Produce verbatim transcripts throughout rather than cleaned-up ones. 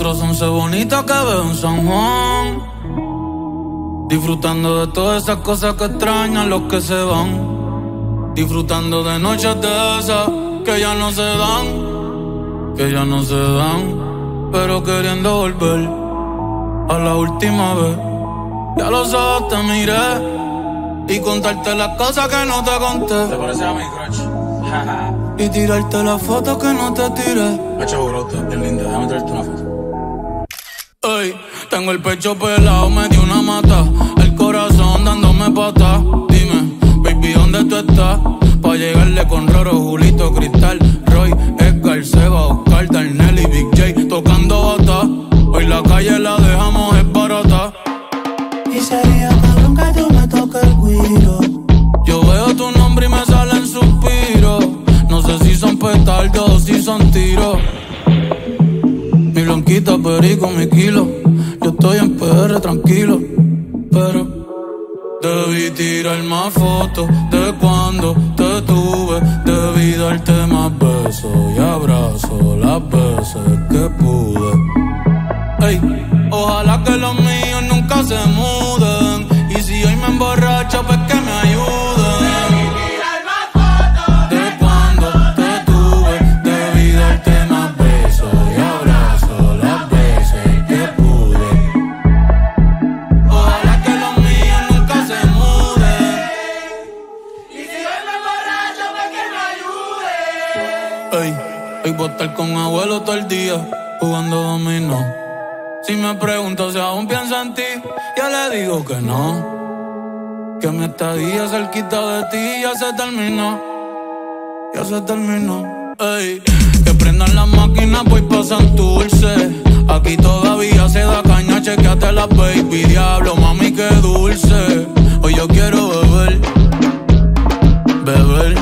Nosotros once bonitas que veo en San Juan, disfrutando de todas esas cosas que extrañan los que se van, disfrutando de noches de esas que ya no se dan, que ya no se dan, pero queriendo volver a la última vez. Ya los ojos te miré y contarte las cosas que no te conté. ¿Te parece a mi crush? Y tirarte las fotos que no te tiré. Hacho, bro, es linda, déjame traerte una foto. Ey, tengo el pecho pelado, me dio una mata, el corazón dándome patas. Dime, baby, ¿dónde tú estás? Pa' llegarle con Roro, Julito, Cristal, Roy, Edgar, Seba, Oscar, Darnell y Big J tocando bata. Hoy la calle la dejamos es barata. Y sería cabrón que tú me toques el guiro. Yo veo tu nombre y me salen suspiros. No sé si son petardos o si son tiros. Mi blanquita, perico, mi kilo. Yo estoy en P R tranquilo, pero debí tirar más fotos de cuando te tuve. Debí darte más besos y abrazos las veces que pude. Ey, ojalá que los míos nunca se muden. Y si hoy me emborracho, pues que me ayuden. Hoy voy a estar con abuelo todo el día jugando dominó. Si me pregunto si aún pienso en ti, ya le digo que no. Que mi estadía cerquita de ti ya se terminó. Ya se terminó. Ey, que prendan las máquinas, voy pa' Santurce. Aquí todavía se da caña, chequeate la baby. Diablo, mami, qué dulce. Hoy yo quiero beber, beber,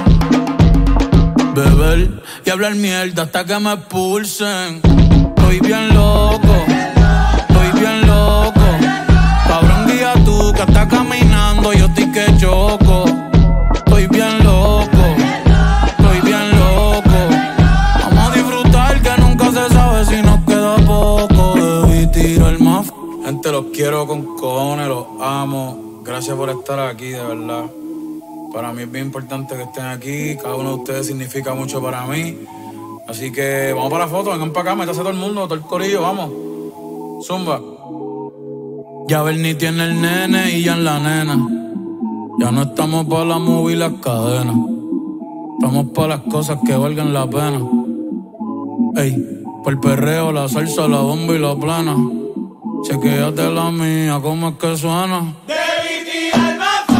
beber y hablar mierda hasta que me expulsen. Estoy bien loco, estoy bien loco. Cabrón, guía tú que estás caminando, yo estoy que choco. Estoy bien loco, estoy bien loco. Vamos a disfrutar que nunca se sabe si nos queda poco. Debí tirar más. Gente, los quiero con cojones, los amo. Gracias por estar aquí, de verdad. Para mí es bien importante que estén aquí. Cada uno de ustedes significa mucho para mí. Así que vamos para la foto, vengan para acá, métase todo el mundo, todo el corillo, vamos. Zumba. Ya Bernie tiene el nene y ya en la nena. Ya no estamos para la movie y las cadenas. Estamos para las cosas que valgan la pena. Ey, por el perreo, la salsa, la bomba y la plana. Chequéate la mía, cómo es que suena. Debí tirar más.